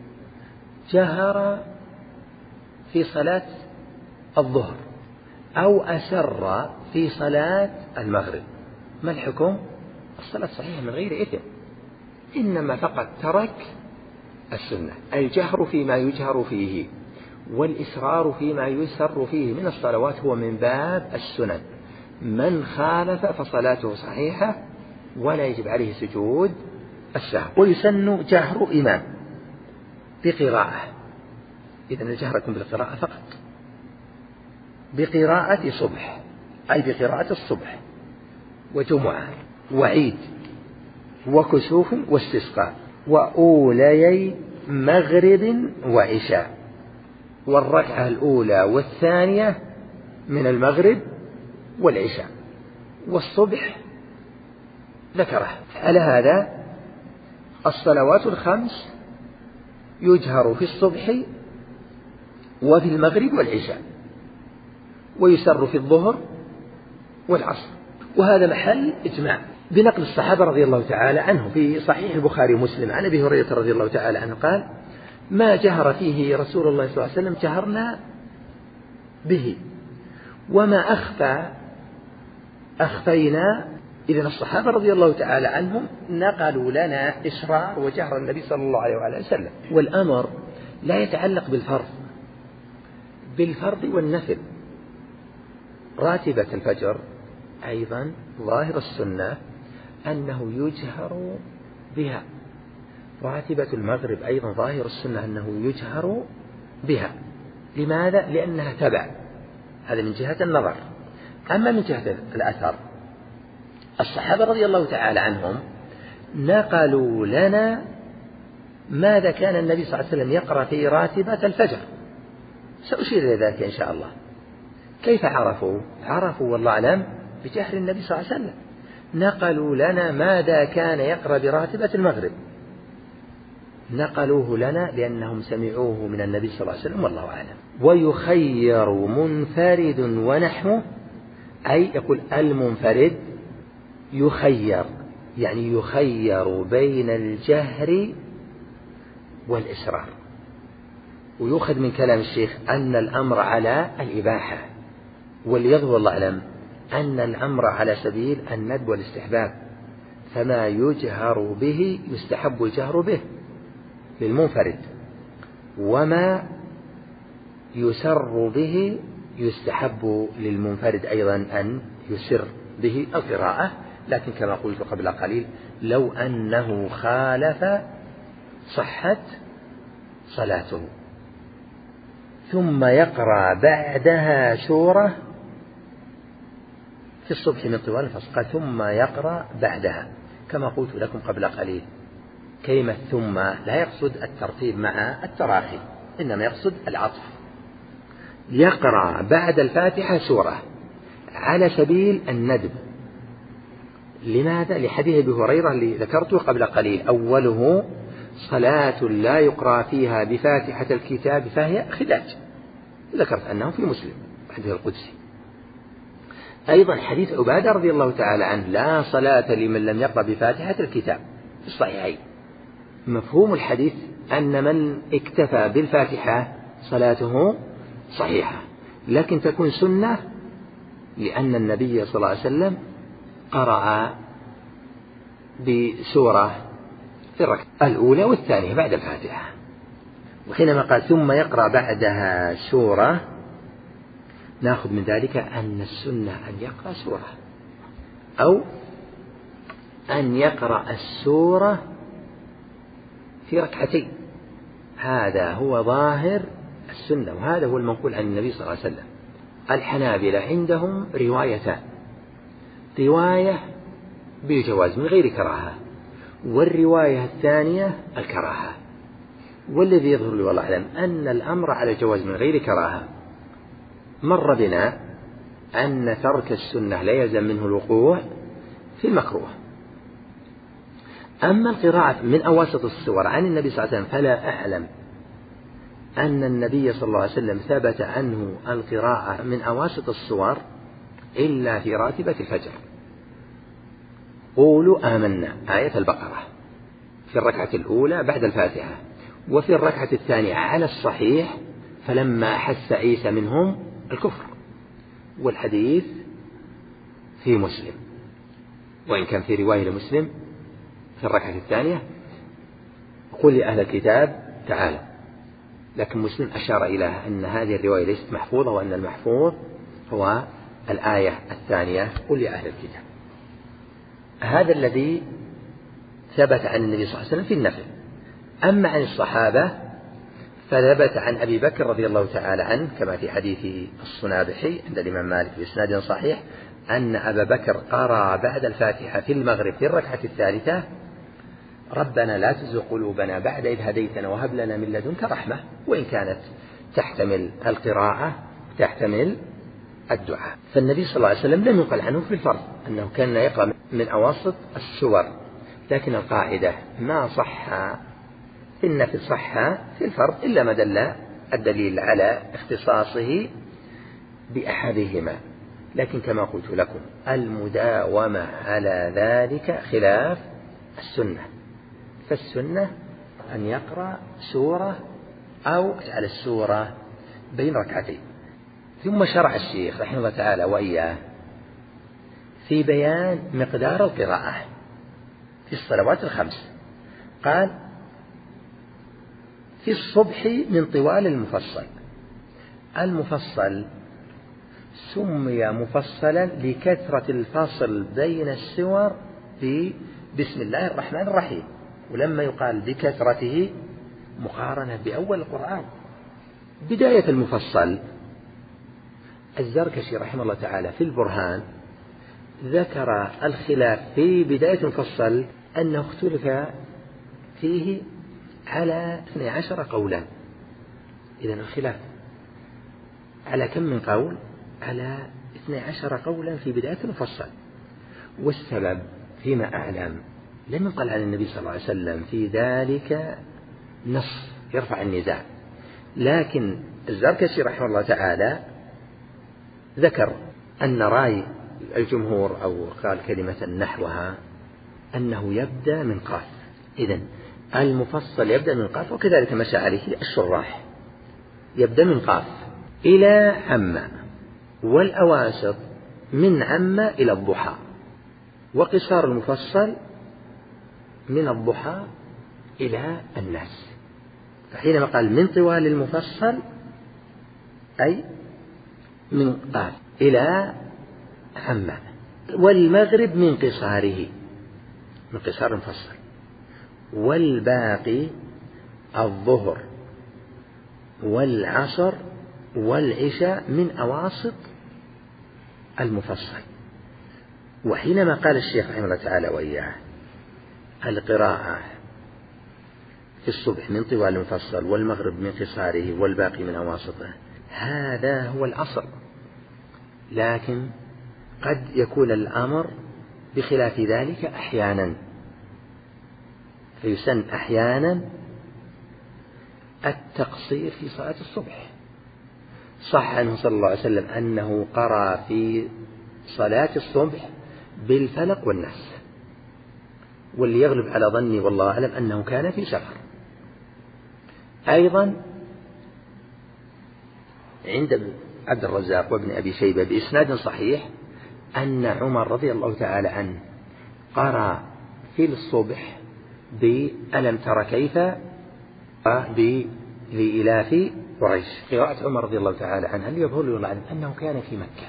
جهر في صلاة الظهر أو أسر في صلاة المغرب، ما الحكم؟ الصلاة صحيحة من غير إثم، إنما فقط ترك السنة. الجهر فيما يجهر فيه والإسرار فيما يسر فيه من الصلوات هو من باب السنن. من خالف فصلاته صحيحة ولا يجب عليه سجود السهو. ويسن جهر إمام بقراءة، إذن الجهر يكون بالقراءة فقط، بقراءة صبح أي بقراءة الصبح وجمعة وعيد وكسوف واستسقاء وأوليي مغرب وعشاء، والركعة الأولى والثانية من المغرب والعشاء، والصبح ذكره. على هذا الصلوات الخمس يجهر في الصبح وفي المغرب والعشاء، ويسر في الظهر والعصر، وهذا محل إجماع بنقل الصحابة رضي الله تعالى عنه في صحيح البخاري ومسلم عن أبي هريرة رضي الله تعالى عنه قال: ما جهر فيه رسول الله صلى الله عليه وسلم جهرنا به، وما أخفى أخفينا. إذن الصحابة رضي الله تعالى عنهم نقلوا لنا إسرار وجهر النبي صلى الله عليه وآله وسلم. والأمر لا يتعلق بالفرض، بالفرض والنفل. راتبة الفجر أيضا ظاهر السنة أنه يجهر بها، راتبة المغرب أيضا ظاهر السنة أنه يجهر بها. لماذا؟ لأنها تبع، هذا من جهة النظر. أما من جهة الأثر، الصحابة رضي الله تعالى عنهم نقلوا لنا ماذا كان النبي صلى الله عليه وسلم يقرأ في راتبة الفجر. سأشير إلى ذلك إن شاء الله. كيف عرفوا؟ عرفوا والله أعلم بجهر النبي صلى الله عليه وسلم. نقلوا لنا ماذا كان يقرأ براتبة المغرب، نقلوه لنا لأنهم سمعوه من النبي صلى الله عليه وسلم والله أعلم. ويخير منفرد ونحوه، أي يقول المنفرد يخير، يعني يخير بين الجهر والإسرار. ويؤخذ من كلام الشيخ أن الأمر على الإباحة، وليظهر الله أعلم أن الأمر على سبيل الندب والاستحباب، فما يجهر به يستحب الجهر به للمنفرد، وما يسر به يستحب للمنفرد أيضا أن يسر به القراءة. لكن كما قلت قبل قليل لو أنه خالف صحت صلاته. ثم يقرأ بعدها سورة في الصبح من طوال الفصل، ثم يقرأ بعدها كما قلت لكم قبل قليل. كلمة ثم لا يقصد الترتيب مع التراخي، إنما يقصد العطف. يقرأ بعد الفاتحة سورة على سبيل الندب. لماذا؟ لحديث أبي هريرة اللي ذكرته قبل قليل، أوله صلاة لا يقرأ فيها بفاتحة الكتاب فهي خداج، ذكرت أنه في مسلم حديث القدسي. أيضا حديث عبادة رضي الله تعالى عنه: لا صلاة لمن لم يقرأ بفاتحة الكتاب، في الصحيحين. مفهوم الحديث أن من اكتفى بالفاتحة صلاته صحيحة، لكن تكون سنة لأن النبي صلى الله عليه وسلم قرأ بسورة في الركعة الأولى والثانية بعد الفاتحة. وحينما قال ثم يقرأ بعدها سورة، نأخذ من ذلك أن السنة أن يقرأ سورة، أو أن يقرأ السورة في ركعتين. هذا هو ظاهر السنة، وهذا هو المنقول عن النبي صلى الله عليه وسلم. الحنابلة عندهم روايتان: رواية بالجواز من غير كراهة، والرواية الثانية الكراهة. والذي يظهر لي والله أعلم أن الأمر على الجواز من غير كراهة. مر بنا أن ترك السنة لا يلزم منه الوقوع في المكروه. أما القراءة من أواسط السور عن النبي صلى الله عليه وسلم فلا أعلم أن النبي صلى الله عليه وسلم ثبت عنه القراءة من أواسط السور إلا في راتبة الفجر. قولوا آمنا آية البقرة في الركعة الأولى بعد الفاتحة، وفي الركعة الثانية على الصحيح فلما أحس عيسى منهم الكفر، والحديث في مسلم. وإن كان في رواية لمسلم في الركعة الثانية قل يا أهل الكتاب تعالوا، لكن مسلم أشار إلى أن هذه الرواية ليست محفوظة، وأن المحفوظ هو الآية الثانية قل يا أهل الكتاب. هذا الذي ثبت عن النبي صلى الله عليه وسلم في النفل. أما عن الصحابة فثبت عن أبي بكر رضي الله تعالى عنه كما في حديث الصنابحي عند الإمام مالك بإسناد صحيح أن أبا بكر قرأ بعد الفاتحة في المغرب في الركعة الثالثة ربنا لا تزغ قلوبنا بعد إذ هديتنا وهب لنا من لدنك رحمة، وإن كانت تحتمل القراءة تحتمل الدعاء. فالنبي صلى الله عليه وسلم لم يقل عنه في الفرض أنه كان يقرأ من أواسط السور، لكن القاعدة ما صح في النفل صح في الفرض إلا ما دل الدليل على اختصاصه بأحدهما. لكن كما قلت لكم المداومة على ذلك خلاف السنة، فالسنة أن يقرأ سورة أو على السورة بين ركعتين. ثم شرع الشيخ رحمه الله تعالى وإياه في بيان مقدار القراءة في الصلوات الخمس. قال في الصبح من طوال المفصل. المفصل سمي مفصلا لكثرة الفصل بين السور في بسم الله الرحمن الرحيم، ولما يقال بكثرته مقارنة بأول القرآن. بداية المفصل الزركشي رحمه الله تعالى في البرهان ذكر الخلاف في بداية المفصل أنه اختلف فيه على اثني عشر قولا. إذن الخلاف على كم من قول؟ على اثني عشر قولا في بداية المفصل. والسبب فيما أعلم لم يقل عن النبي صلى الله عليه وسلم في ذلك نص يرفع النزاع، لكن الزركشي رحمه الله تعالى ذكر أن رأي الجمهور أو قال كلمة نحوها أنه يبدأ من قاف. إذن المفصل يبدأ من قاف، وكذلك مشى عليه الشراح يبدأ من قاف إلى عم، والأواسط من عم إلى الضحى، وقصار المفصل من الضحى إلى الناس. فحينما قال من طوال المفصل أي من قاف إلى عم، والمغرب من قصاره من قصار المفصل، والباقي الظهر والعصر والعشاء من أواسط المفصل. وحينما قال الشيخ رحمه الله تعالى وإياه القراءة في الصبح من طوال المفصل والمغرب من قصاره والباقي من أواسطه، هذا هو الأصل، لكن قد يكون الأمر بخلاف ذلك أحيانا، فيسن أحيانا التقصير في صلاة الصبح. صح عنه صلى الله عليه وسلم أنه قرأ في صلاة الصبح بالفلق والناس، واللي يغلب على ظني والله أعلم أنه كان في سفر. أيضا عند عبد الرزاق وابن أبي شيبة بإسناد صحيح أن عمر رضي الله تعالى عنه قرأ في الصبح بألم تر كيف بلإلاف قريش. قراءة عمر رضي الله تعالى عنه هل يظهر لي والله أنه كان في مكة،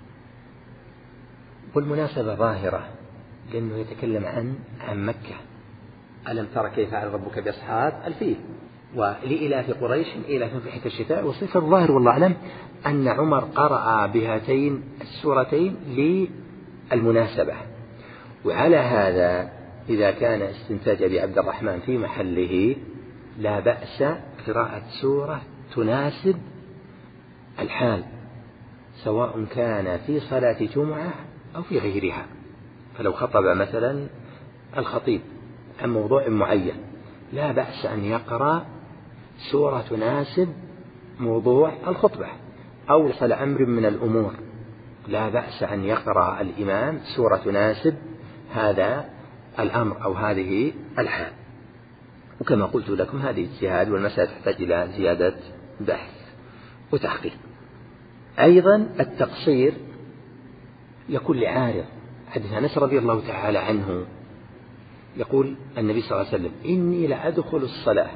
والمناسبة ظاهرة لأنه يتكلم عن عن مكة. ألم تر كيف فعل ربك بأصحاب الفيل، ولإلاف قريش إلاف في رحلة الشتاء والصيف. الظاهر والله أعلم أن عمر قرأ بهاتين السورتين للمناسبة. وعلى هذا إذا كان استنتاج أبي عبد الرحمن في محله لا بأس قراءة سورة تناسب الحال، سواء كان في صلاة جمعة أو في غيرها. فلو خطب مثلا الخطيب عن موضوع معين لا بأس أن يقرأ سورة تناسب موضوع الخطبة، أو وصل أمر من الأمور لا بأس أن يقرأ الإمام سورة تناسب هذا الأمر أو هذه الحال. وكما قلت لكم هذه اجتهاد، والمسألة تحتاج إلى زيادة بحث وتحقيق. أيضا التقصير يكون لعارض، حديث أنس رضي الله تعالى عنه يقول النبي صلى الله عليه وسلم: إني لأدخل الصلاة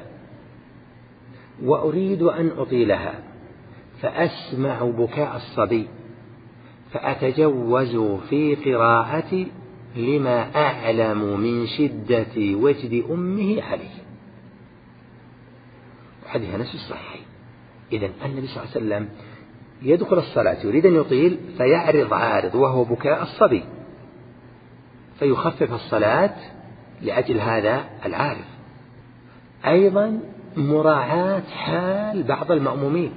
وأريد أن أطيلها فأسمع بكاء الصبي فأتجوز في قراءتي لما أعلم من شدة وجد أمه عليه. حديث أنس الصحيح. إذن النبي صلى الله عليه وسلم يدخل الصلاة يريد أن يطيل فيعرض عارض وهو بكاء الصبي فيخفف الصلاة لأجل هذا العارض. أيضا مراعاة حال بعض المأمومين.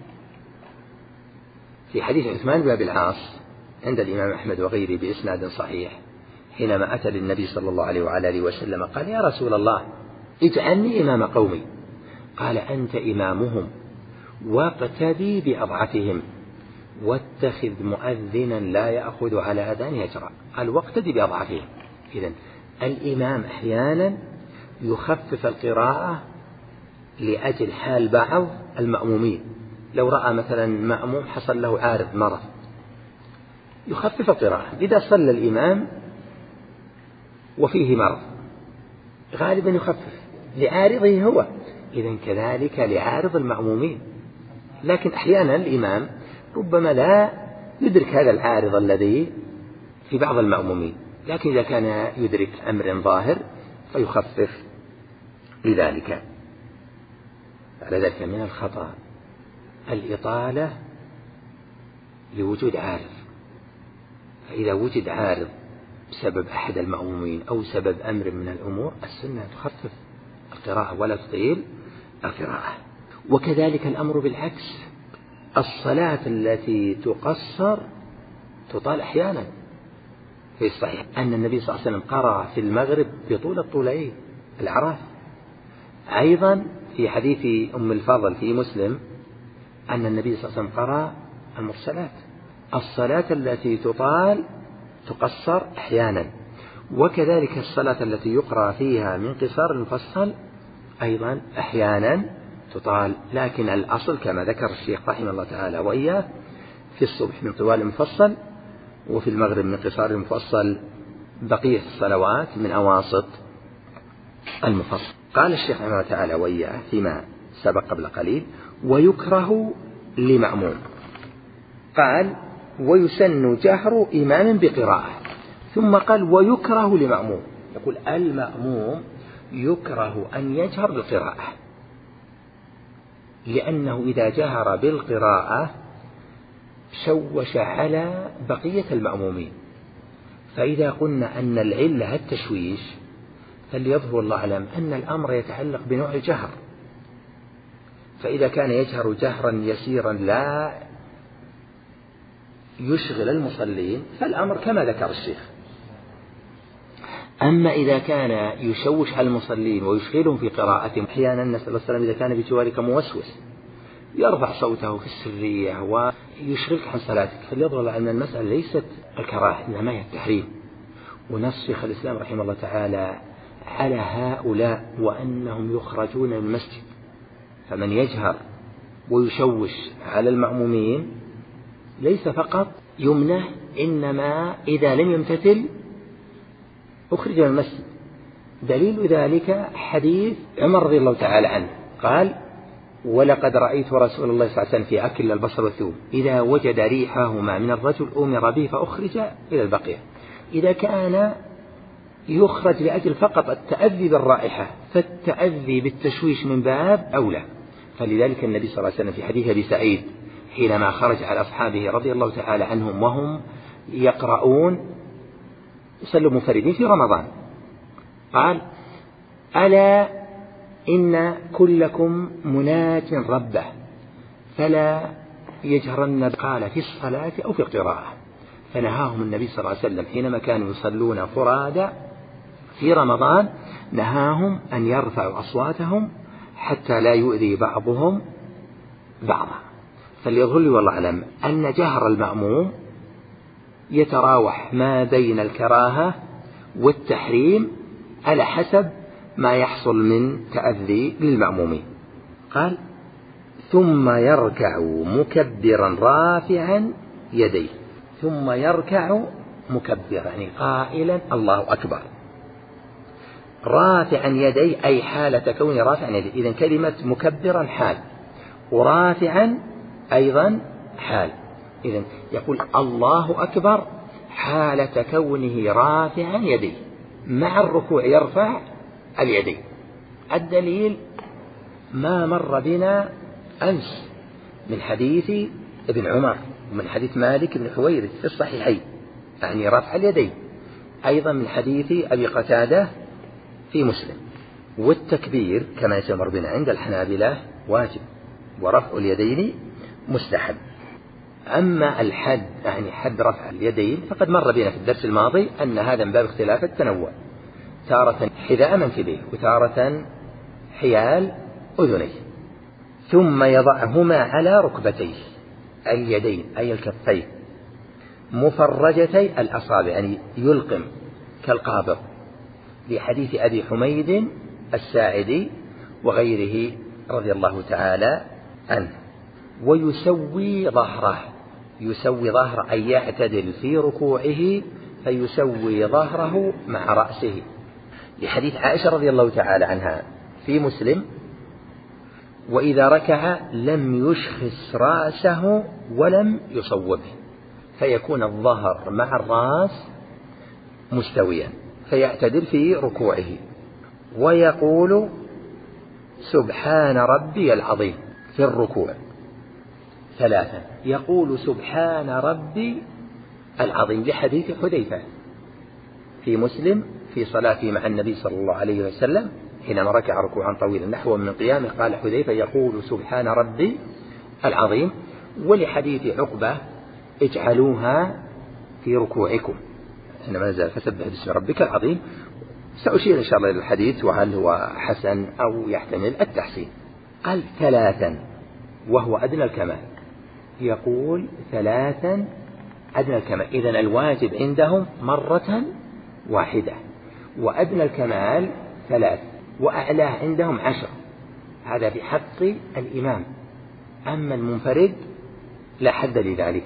في حديث عثمان بن أبي العاص عند الإمام أحمد وغيره بإسناد صحيح حينما أتى للنبي صلى الله عليه وعلى آله وسلم قال: يا رسول الله اجعلني إمام قومي. قال: أنت إمامهم واقتدي بأضعفهم واتخذ مؤذنا لا يأخذ على أذان يجرى. قال: واقتدي بأضعفهم. إذن الإمام أحيانا يخفف القراءة لأجل حال بعض المأمومين. لو رأى مثلا مأموم حصل له عارض مرض يخفف القراءة. إذا صلى الإمام وفيه مرض غالبا يخفف لعارضه هو، إذن كذلك لعارض المأمومين. لكن أحيانا الإمام ربما لا يدرك هذا العارض الذي في بعض المأمومين، لكن إذا كان يدرك أمر ظاهر فيخفف لذلك. على ذلك من الخطأ الإطالة لوجود عارض، فإذا وجد عارض بسبب أحد المأمومين أو سبب أمر من الأمور السنة تخفف القراءة ولا تطيل القراءة. وكذلك الأمر بالعكس، الصلاة التي تقصر تطال أحيانا. في الصحيح أن النبي صلى الله عليه وسلم قرأ في المغرب بطول الطولين الأعراف. أيضا في حديث أم الفضل في مسلم أن النبي صلى الله عليه وسلم قرأ المرسلات. الصلاة التي تطال تقصر أحيانا، وكذلك الصلاة التي يقرأ فيها من قصار المفصل أيضا أحيانا تطال. لكن الأصل كما ذكر الشيخ رحمه الله تعالى وإياه في الصبح من طوال المفصل، وفي المغرب من قصار المفصل، بقية الصلوات من أواسط المفصل. قال الشيخ رحمه الله تعالى وإياه فيما سبق قبل قليل: ويكره لمأموم. قال: ويسن جهر إمام بقراءة، ثم قال: ويكره لمأموم. يقول المأموم يكره أن يجهر بالقراءة، لأنه إذا جهر بالقراءة شوش على بقية المأمومين. فإذا قلنا أن العلة التشويش فليظهر الله أعلم أن الأمر يتعلق بنوع الجهر. فإذا كان يجهر جهرا يسيرا لا يشغل المصلين فالأمر كما ذكر الشيخ. أما إذا كان يشوش على المصلين ويشغلهم في قراءتهم، أحيانا نسأل الله السلامة إذا كان بجوارك موسوس يرفع صوته في السرية ويشغلك عن صلاتك، فليظهر أن المسألة ليست الكراهة إنما هي التحريم. ونص شيخ الإسلام رحمه الله تعالى على هؤلاء وأنهم يخرجون من المسجد. فمن يجهر ويشوش على المأمومين ليس فقط يمنع، إنما إذا لم يمتثل أخرج من المسجد. دليل ذلك حديث عمر رضي الله تعالى عنه قال: ولقد رأيت رسول الله صلى الله عليه وسلم في أكل البصل والثوم إذا وجد ريحهما من الرجل أمر به فأخرج إلى البقية. إذا كان يخرج لأجل فقط التأذي بالرائحة فالتأذي بالتشويش من باب أولى. فلذلك النبي صلى الله عليه وسلم في حديث أبي سعيد حينما خرج على أصحابه رضي الله تعالى عنهم وهم يقرؤون يصلوا منفردين في رمضان قال: ألا إن كلكم مناج ربه فلا يجهرن قال في الصلاة أو في القراءة. فنهاهم النبي صلى الله عليه وسلم حينما كانوا يصلون فرادى في رمضان، نهاهم أن يرفعوا أصواتهم حتى لا يؤذي بعضهم بعضا. فليظهر لي والله أعلم أن جهر المأموم يتراوح ما بين الكراهة والتحريم على حسب ما يحصل من تأذي للمأمومين. قال: ثم يركع مكبرا رافعا يديه. ثم يركع مكبر يعني قائلا الله أكبر، رافعا يديه أي حالة كونه رافعا يديه. إذن كلمة مكبرا حال، ورافعا أيضا حال. إذن يقول الله أكبر حالة كونه رافعا يديه، مع الركوع يرفع اليدين. الدليل ما مر بنا أمس من حديث ابن عمر ومن حديث مالك بن حويرث في الصحيحين، يعني رفع اليدين، أيضا من حديث أبي قتادة في مسلم. والتكبير كما يمر بنا عند الحنابلة واجب، ورفع اليدين مستحب. أما الحد يعني حد رفع اليدين فقد مر بنا في الدرس الماضي أن هذا من باب اختلاف التنوع، تارة حذاء منكبيه وتارة حيال أذنيه، ثم يضعهما على ركبتيه اليدين أي الكفين، مفرجتي الأصابع يعني يلقم كالقابض، لحديث أبي حميد الساعدي وغيره رضي الله تعالى عنه. ويسوي ظهره، يسوي ظهره أي يعتدل في ركوعه فيسوي ظهره مع رأسه، لحديث عائشة رضي الله تعالى عنها في مسلم: وإذا ركع لم يشخص رأسه ولم يصوبه، فيكون الظهر مع الرأس مستويا فيعتدل في ركوعه. ويقول سبحان ربي العظيم في الركوع ثلاثا، يقول سبحان ربي العظيم لحديث حذيفة في مسلم في صلاته مع النبي صلى الله عليه وسلم حينما ركع ركوعا طويلا نحو من قيامه، قال حذيفة يقول سبحان ربي العظيم. ولحديث عقبة اجعلوها في ركوعكم حينما نزل فسبح باسم ربك العظيم. سأشير إن شاء الله إلى الحديث وهل هو حسن أو يحتمل التحسين. قال ثلاثا وهو أدنى الكمال، يقول ثلاثا أدنى الكمال. إذن الواجب عندهم مرة واحدة، وأدنى الكمال ثلاث، وأعلاه عندهم عشر. هذا في حق الإمام، أما المنفرد لا حد لذلك.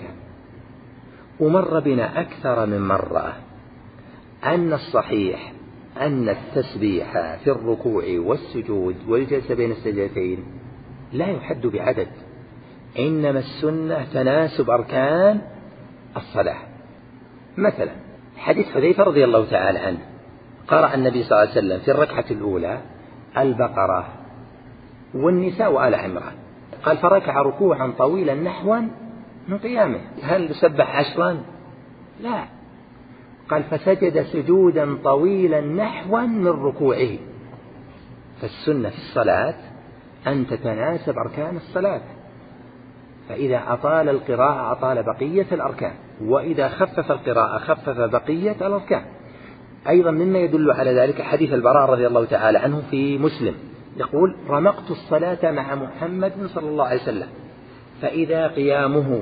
ومر بنا أكثر من مرة أن الصحيح أن التسبيح في الركوع والسجود والجلسة بين السجدتين لا يحد بعدد، إنما السنة تناسب أركان الصلاة. مثلا حديث حذيفة رضي الله تعالى عنه، قرأ النبي صلى الله عليه وسلم في الركعة الأولى البقرة والنساء وآل عمران، قال فركع ركوعا طويلا نحوا من قيامه. هل سبح عشرا؟ لا، قال فسجد سجودا طويلا نحوا من ركوعه. فالسنة في الصلاة أن تتناسب أركان الصلاة، فإذا أطال القراءة أطال بقية الأركان، وإذا خفف القراءة خفف بقية الأركان. أيضا مما يدل على ذلك حديث البراء رضي الله تعالى عنه في مسلم، يقول رمقت الصلاة مع محمد صلى الله عليه وسلم، فإذا قيامه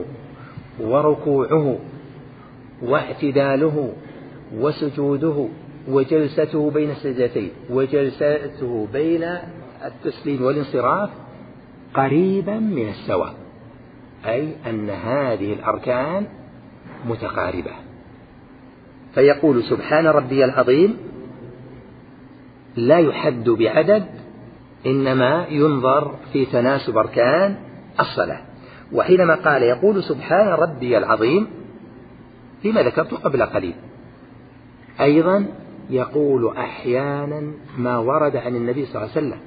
وركوعه واعتداله وسجوده وجلسته بين السجدتين وجلسته بين التسليم والانصراف قريبا من السواء، أي أن هذه الأركان متقاربة. فيقول سبحان ربي العظيم لا يحد بعدد، إنما ينظر في تناسب أركان الصلاة. وحينما قال يقول سبحان ربي العظيم فيما ذكرت قبل قليل، أيضا يقول أحيانا ما ورد عن النبي صلى الله عليه وسلم،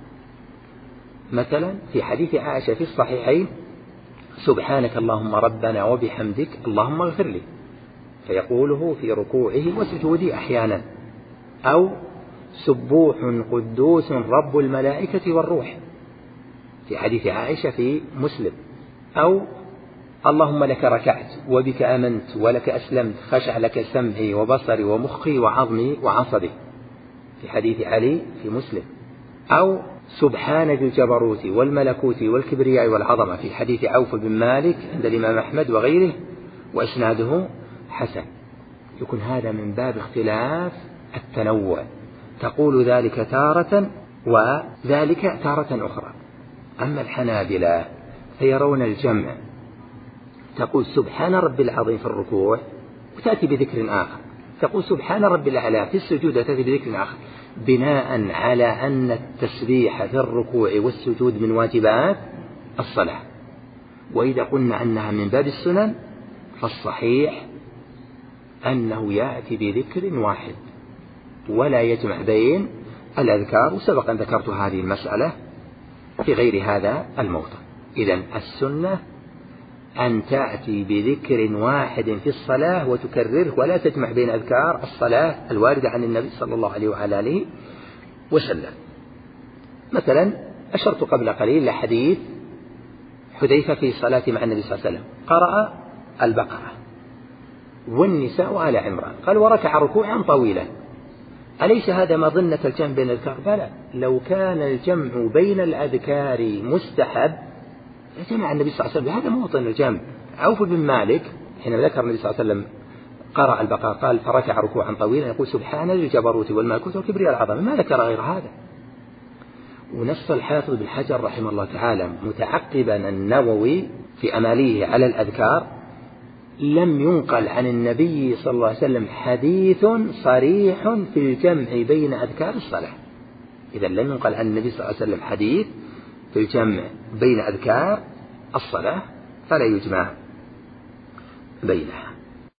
مثلا في حديث عائشة في الصحيحين سبحانك اللهم ربنا وبحمدك اللهم اغفر لي، فيقوله في ركوعه وسجوده أحيانا. أو سبوح قدوس رب الملائكة والروح في حديث عائشة في مسلم. أو اللهم لك ركعت وبك آمنت ولك أسلمت خشع لك سمعي وبصري ومخي وعظمي وعصبي في حديث علي في مسلم. أو سبحان ذي الجبروت والملكوت والكبرياء والعظمة في حديث عوف بن مالك عند الإمام أحمد وغيره وإسناده حسن. يكون هذا من باب اختلاف التنوع، تقول ذلك تارة وذلك تارة أخرى. أما الحنابلة فيرون الجمع، تقول سبحان ربي العظيم في الركوع وتأتي بذكر آخر، تقول سبحان ربي الأعلى في السجود وتأتي بذكر آخر، بناء على أن التسبيح في الركوع والسجود من واجبات الصلاة. وإذا قلنا أنها من باب السنن فالصحيح أنه يأتي بذكر واحد ولا يجمع بين الأذكار، وسبق أن ذكرت هذه المسألة في غير هذا الموضع. إذن السنة أن تأتي بذكر واحد في الصلاة وتكرره ولا تجمع بين أذكار الصلاة الواردة عن النبي صلى الله عليه وعلى آله وسلم. مثلا أشرت قبل قليل لحديث حذيفة في صلاة مع النبي صلى الله عليه وسلم، قرأ البقرة والنساء وآل عمران، قال وركع ركوعا طويلا، أليس هذا مظنة الجمع بين الأذكار؟ بلى، لو كان الجمع بين الأذكار مستحب جمع النبي صلى الله عليه وسلم، هذا موطن الجمع. عوف بن مالك حين ذكر النبي صلى الله عليه وسلم قرأ البقرة قال فركع ركوعا طويلا يقول سبحان الجبروت والملكوت وكبرياء العظمة، ما ذكر غير هذا. ونص الحافظ بن حجر رحمه الله تعالى متعقبا النووي في أماليه على الأذكار: لم ينقل عن النبي صلى الله عليه وسلم حديث صريح في الجمع بين أذكار الصلاة. إذا لم ينقل عن النبي صلى الله عليه وسلم حديث في الجمع بين أذكار الصلاة فلا يجمع بينها.